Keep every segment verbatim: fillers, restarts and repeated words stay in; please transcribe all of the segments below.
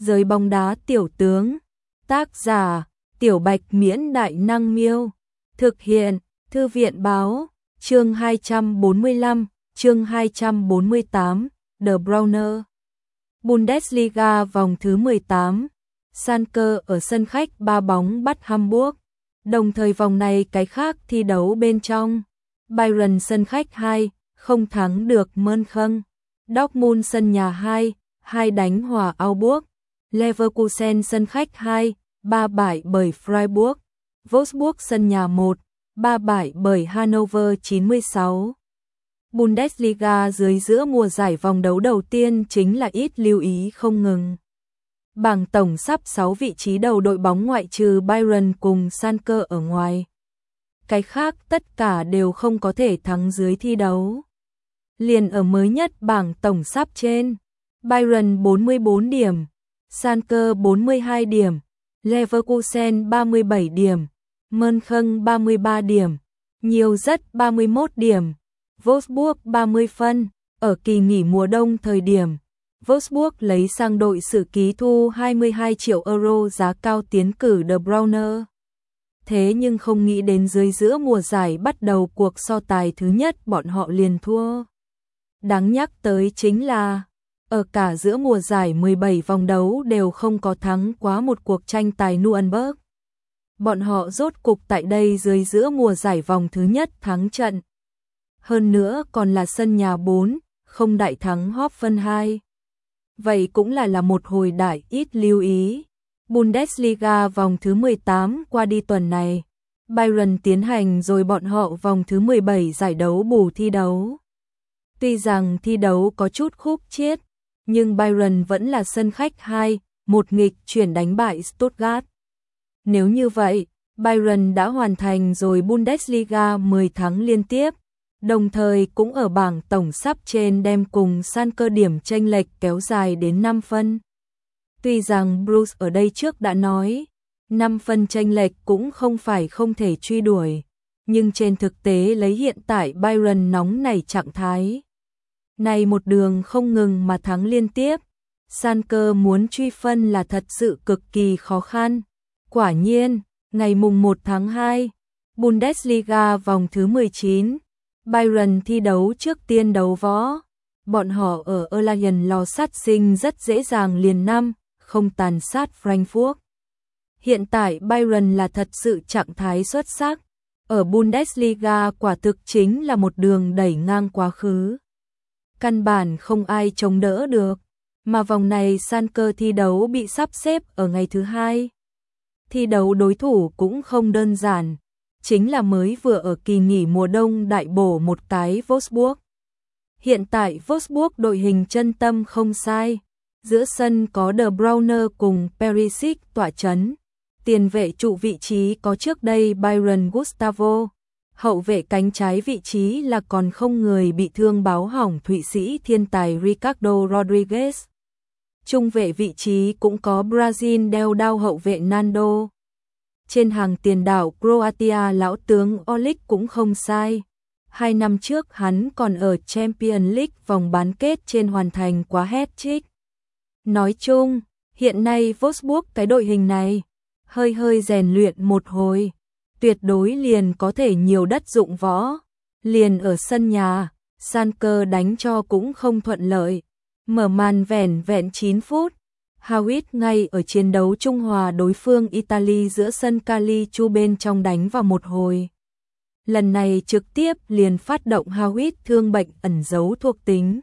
Giới bóng đá tiểu tướng. Tác giả, Tiểu Bạch Miễn Đại Năng Miêu. Thực hiện, Thư viện Báo. Chương hai trăm bốn mươi lăm, chương hai trăm bốn mươi tám, The Browner. Bundesliga vòng thứ mười tám. Schalke ở sân khách ba bóng bắt Hamburg. Đồng thời vòng này cái khác thi đấu bên trong. Bayern sân khách hai, không thắng được Mönchen. Dortmund sân nhà hai, hai đánh hòa Augsburg. Leverkusen sân khách hai, ba bại bởi Freiburg. Wolfsburg sân nhà một, ba bại bởi Hannover chín mươi sáu. Bundesliga dưới giữa mùa giải vòng đấu đầu tiên chính là ít lưu ý không ngừng. Bảng tổng sắp sáu vị trí đầu đội bóng ngoại trừ Bayern cùng Schalke ở ngoài. Cái khác tất cả đều không có thể thắng dưới thi đấu. Liền ở mới nhất bảng tổng sắp trên, Bayern bốn mươi bốn điểm, Schalke bốn mươi hai điểm, Leverkusen ba mươi bảy điểm, Mönchen ba mươi ba điểm, nhiều rất ba mươi mốt điểm, Wolfsburg ba mươi phân. Ở kỳ nghỉ mùa đông thời điểm, Wolfsburg lấy sang đội sử ký thu hai mươi hai triệu euro giá cao tiến cử The Browner. Thế nhưng không nghĩ đến dưới giữa mùa giải bắt đầu cuộc so tài thứ nhất bọn họ liền thua. Đáng nhắc tới chính là, ở cả giữa mùa giải mười bảy vòng đấu đều không có thắng quá một cuộc tranh tài Nuremberg. Bọn họ rốt cục tại đây dưới giữa mùa giải vòng thứ nhất thắng trận. Hơn nữa còn là sân nhà bốn, không đại thắng Hoffenheim. Vậy cũng là là một hồi đại ít lưu ý. Bundesliga vòng thứ mười tám qua đi tuần này, Bayern tiến hành rồi bọn họ vòng thứ mười bảy giải đấu bù thi đấu. Tuy rằng thi đấu có chút khúc chiết, nhưng Bayern vẫn là sân khách hai, một nghịch chuyển đánh bại Stuttgart. Nếu như vậy, Bayern đã hoàn thành rồi Bundesliga mười thắng liên tiếp, đồng thời cũng ở bảng tổng sắp trên đem cùng Schalke điểm chênh lệch kéo dài đến năm phân. Tuy rằng Bruce ở đây trước đã nói, năm phân chênh lệch cũng không phải không thể truy đuổi, nhưng trên thực tế lấy hiện tại Bayern nóng nảy trạng thái này một đường không ngừng mà thắng liên tiếp, Schalke muốn truy phân là thật sự cực kỳ khó khăn. Quả nhiên, ngày mùng một tháng hai, Bundesliga vòng thứ mười chín, Bayern thi đấu trước tiên đấu võ. Bọn họ ở Erlangen lò sát sinh rất dễ dàng liền năm, không tàn sát Frankfurt. Hiện tại Bayern là thật sự trạng thái xuất sắc. Ở Bundesliga quả thực chính là một đường đẩy ngang quá khứ. Căn bản không ai chống đỡ được. Mà vòng này Schalke thi đấu bị sắp xếp ở ngày thứ hai. Thi đấu đối thủ cũng không đơn giản. Chính là mới vừa ở kỳ nghỉ mùa đông đại bổ một cái Wolfsburg. Hiện tại Wolfsburg đội hình chân tâm không sai. Giữa sân có The Browner cùng Perisic tỏa chấn. Tiền vệ trụ vị trí có trước đây Byron Gustavo. Hậu vệ cánh trái vị trí là còn không người bị thương báo hỏng Thụy Sĩ thiên tài Ricardo Rodriguez. Trung vệ vị trí cũng có Brazil đeo đao hậu vệ Nando. Trên hàng tiền đạo Croatia lão tướng Olic cũng không sai. Hai năm trước hắn còn ở Champions League vòng bán kết trên hoàn thành quá hat-trick. Nói chung, hiện nay Wolfsburg cái đội hình này, hơi hơi rèn luyện một hồi, tuyệt đối liền có thể nhiều đất dụng võ. Liền ở sân nhà, Schalke đánh cho cũng không thuận lợi. Mở màn vẻn vẹn chín phút, Hawitt ngay ở chiến đấu trung hòa đối phương Italy giữa sân Calichu bên trong đánh vào một hồi. Lần này trực tiếp liền phát động Hawitt thương bệnh ẩn giấu thuộc tính.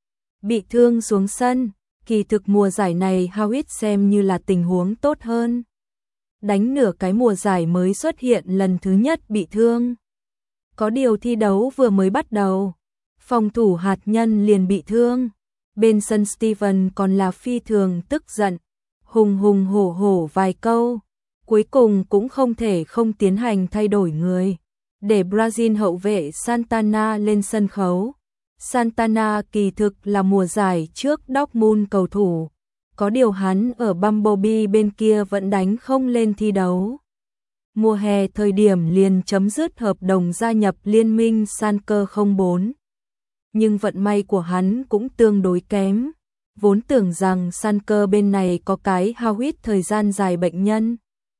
Bị thương xuống sân, kỳ thực mùa giải này Hawitt xem như là tình huống tốt hơn. Đánh nửa cái mùa giải mới xuất hiện lần thứ nhất bị thương. Có điều thi đấu vừa mới bắt đầu, phòng thủ hạt nhân liền bị thương. Bên sân Steven còn là phi thường tức giận, hùng hùng hổ hổ vài câu. Cuối cùng cũng không thể không tiến hành thay đổi người, để Brazil hậu vệ Santana lên sân khấu. Santana kỳ thực là mùa giải trước Dortmund cầu thủ, có điều hắn ở Bumblebee bên kia vẫn đánh không lên thi đấu. Mùa hè thời điểm liền chấm dứt hợp đồng gia nhập liên minh Schalke không bốn. Nhưng vận may của hắn cũng tương đối kém. Vốn tưởng rằng Sanker bên này có cái Howitt thời gian dài bệnh nhân.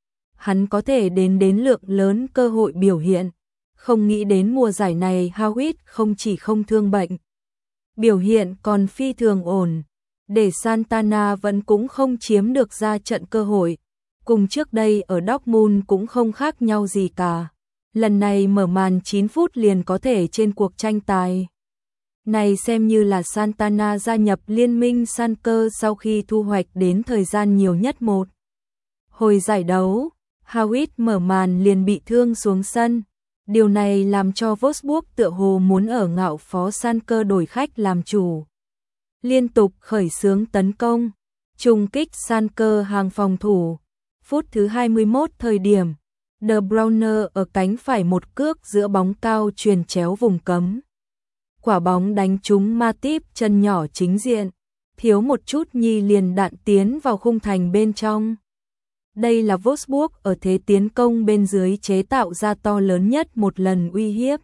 Hắn có thể đến đến lượng lớn cơ hội biểu hiện. Không nghĩ đến mùa giải này Howitt không chỉ không thương bệnh. Biểu hiện còn phi thường ổn. Để Santana vẫn cũng không chiếm được ra trận cơ hội. Cùng trước đây ở Dortmund cũng không khác nhau gì cả. Lần này mở màn chín phút liền có thể trên cuộc tranh tài. Này xem như là Santana gia nhập liên minh Sanker sau khi thu hoạch đến thời gian nhiều nhất một. Hồi giải đấu, Howitt mở màn liền bị thương xuống sân. Điều này làm cho Wolfsburg tựa hồ muốn ở ngạo phó Sanker đổi khách làm chủ. Liên tục khởi xướng tấn công, trùng kích Sanker hàng phòng thủ. Phút thứ hai mươi mốt thời điểm, De Bruyne ở cánh phải một cước giữa bóng cao chuyền chéo vùng cấm. Quả bóng đánh trúng Matip chân nhỏ chính diện, thiếu một chút nhi liền đạn tiến vào khung thành bên trong. Đây là Wolfsburg ở thế tiến công bên dưới chế tạo ra to lớn nhất một lần uy hiếp.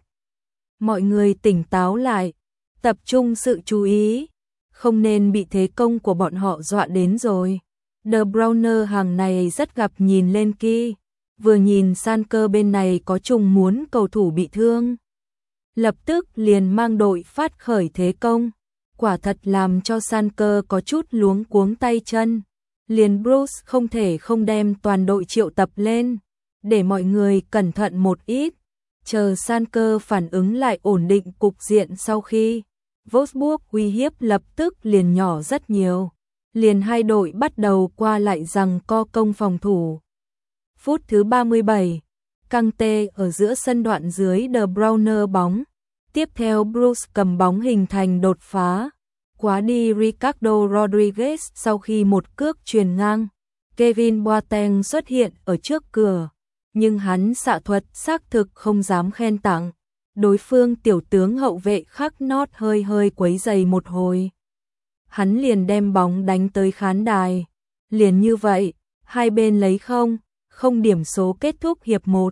Mọi người tỉnh táo lại, tập trung sự chú ý, không nên bị thế công của bọn họ dọa đến rồi. De Bruyne hàng này rất gặp nhìn lên kia, vừa nhìn Sanker bên này có trùng muốn cầu thủ bị thương. Lập tức liền mang đội phát khởi thế công, quả thật làm cho Sanker có chút luống cuống tay chân. Liền Bruce không thể không đem toàn đội triệu tập lên, để mọi người cẩn thận một ít, chờ Sanker phản ứng lại ổn định cục diện sau khi Wolfsburg uy hiếp lập tức liền nhỏ rất nhiều. Liền hai đội bắt đầu qua lại rằng co công phòng thủ. Phút thứ ba mươi bảy, Kante ở giữa sân đoạn dưới De Bruyne bóng. Tiếp theo Bruce cầm bóng hình thành đột phá. Quá đi Ricardo Rodriguez sau khi một cước chuyền ngang. Kevin Boateng xuất hiện ở trước cửa. Nhưng hắn xạ thuật xác thực không dám khen tặng. Đối phương tiểu tướng hậu vệ khắc nót hơi hơi quấy giày một hồi. Hắn liền đem bóng đánh tới khán đài. Liền như vậy, hai bên lấy không, không điểm số kết thúc hiệp một.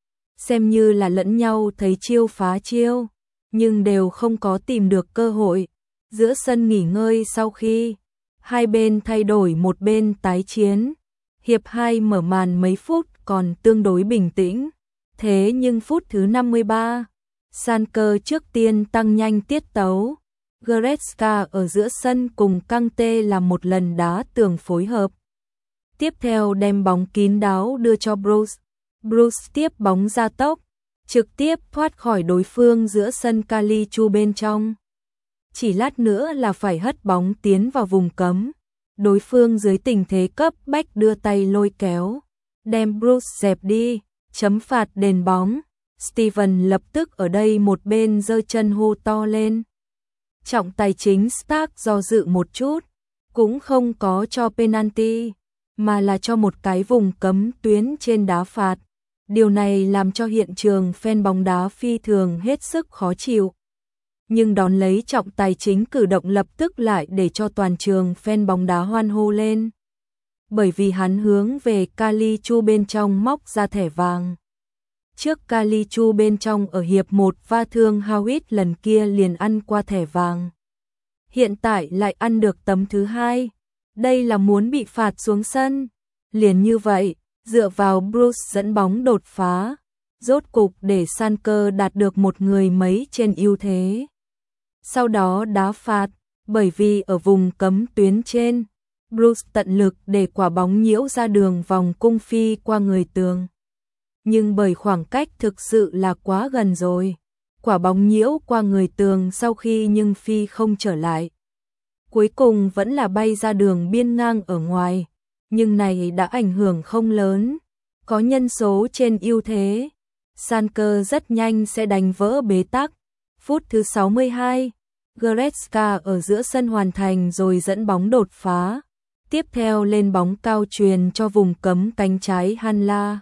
Xem như là lẫn nhau thấy chiêu phá chiêu, nhưng đều không có tìm được cơ hội. Giữa sân nghỉ ngơi sau khi hai bên thay đổi một bên tái chiến. Hiệp hai mở màn mấy phút còn tương đối bình tĩnh. Thế nhưng phút thứ năm mươi ba, Sanker trước tiên tăng nhanh tiết tấu. Goretzka ở giữa sân cùng Kante làm một lần đá tường phối hợp. Tiếp theo đem bóng kín đáo đưa cho Bruce. Bruce tiếp bóng ra tốc, trực tiếp thoát khỏi đối phương giữa sân Calichu bên trong. Chỉ lát nữa là phải hất bóng tiến vào vùng cấm. Đối phương dưới tình thế cấp bách đưa tay lôi kéo, đem Bruce dẹp đi, chấm phạt đền bóng. Steven lập tức ở đây một bên giơ chân hô to lên. Trọng tài chính Stark do dự một chút, cũng không có cho penalty, mà là cho một cái vùng cấm tuyến trên đá phạt. Điều này làm cho hiện trường fan bóng đá phi thường hết sức khó chịu. Nhưng đón lấy trọng tài chính cử động lập tức lại để cho toàn trường fan bóng đá hoan hô lên. Bởi vì hắn hướng về Calichu bên trong móc ra thẻ vàng. Trước Calichu bên trong ở hiệp một va thương Howitt lần kia liền ăn qua thẻ vàng. Hiện tại lại ăn được tấm thứ hai. Đây là muốn bị phạt xuống sân. Liền như vậy, dựa vào Bruce dẫn bóng đột phá. Rốt cục để Sanker đạt được một người mấy trên ưu thế. Sau đó đá phạt, bởi vì ở vùng cấm tuyến trên, Bruce tận lực để quả bóng nhiễu ra đường vòng cung phi qua người tường. Nhưng bởi khoảng cách thực sự là quá gần rồi, quả bóng nhiễu qua người tường sau khi nhưng phi không trở lại. Cuối cùng vẫn là bay ra đường biên ngang ở ngoài, nhưng này đã ảnh hưởng không lớn, có nhân số trên ưu thế. Sanker rất nhanh sẽ đánh vỡ bế tắc. Phút thứ sáu mươi hai, Goretzka ở giữa sân hoàn thành rồi dẫn bóng đột phá. Tiếp theo lên bóng cao truyền cho vùng cấm cánh trái Hanla.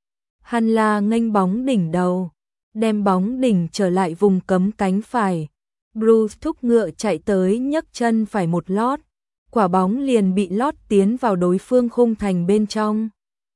Hanla nghênh bóng đỉnh đầu, đem bóng đỉnh trở lại vùng cấm cánh phải. Bruce thúc ngựa chạy tới nhấc chân phải một lót, quả bóng liền bị lót tiến vào đối phương khung thành bên trong.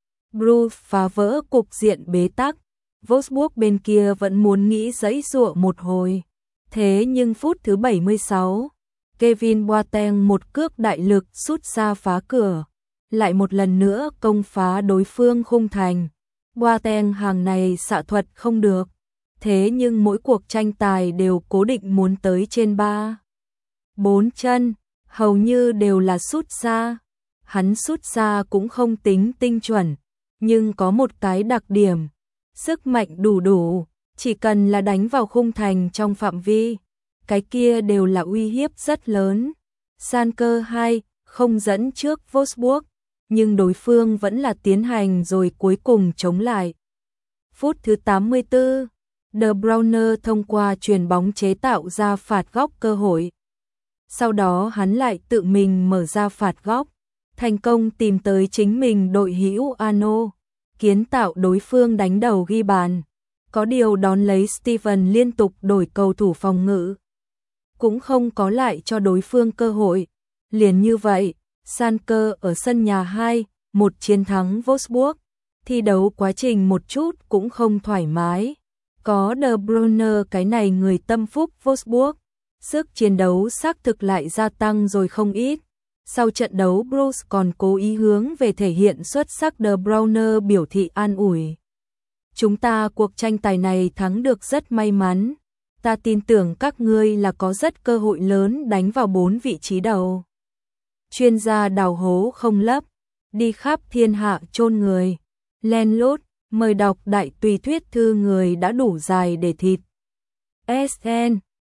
Bruce phá vỡ cục diện bế tắc. Wolfsburg bên kia vẫn muốn nghĩ giãy giụa một hồi. Thế nhưng phút thứ bảy mươi sáu, Kevin Boateng một cước đại lực sút ra phá cửa, lại một lần nữa công phá đối phương khung thành. Boateng hàng này xạ thuật không được, thế nhưng mỗi cuộc tranh tài đều cố định muốn tới trên ba, bốn chân, hầu như đều là sút ra. Hắn sút ra cũng không tính tinh chuẩn, nhưng có một cái đặc điểm, sức mạnh đủ đủ, chỉ cần là đánh vào khung thành trong phạm vi, cái kia đều là uy hiếp rất lớn. Schalke hai không dẫn trước Wolfsburg, nhưng đối phương vẫn là tiến hành rồi cuối cùng chống lại. Phút thứ tám mươi tư, De Bruyne thông qua chuyền bóng chế tạo ra phạt góc cơ hội. Sau đó hắn lại tự mình mở ra phạt góc, thành công tìm tới chính mình đội hữu Ano, kiến tạo đối phương đánh đầu ghi bàn. Có điều đón lấy Steven liên tục đổi cầu thủ phòng ngự, cũng không có lại cho đối phương cơ hội. Liền như vậy, Schalke ở sân nhà hai một chiến thắng Wolfsburg, thi đấu quá trình một chút cũng không thoải mái. Có De Bruyne cái này người tâm phúc Wolfsburg, sức chiến đấu xác thực lại gia tăng rồi không ít. Sau trận đấu Bruce còn cố ý hướng về thể hiện xuất sắc De Bruyne biểu thị an ủi. Chúng ta cuộc tranh tài này thắng được rất may mắn. Ta tin tưởng các ngươi là có rất cơ hội lớn đánh vào bốn vị trí đầu. Chuyên gia đào hố không lấp, đi khắp thiên hạ chôn người. Len lút, mời đọc đại tùy thuyết thư người đã đủ dài để thịt. ét en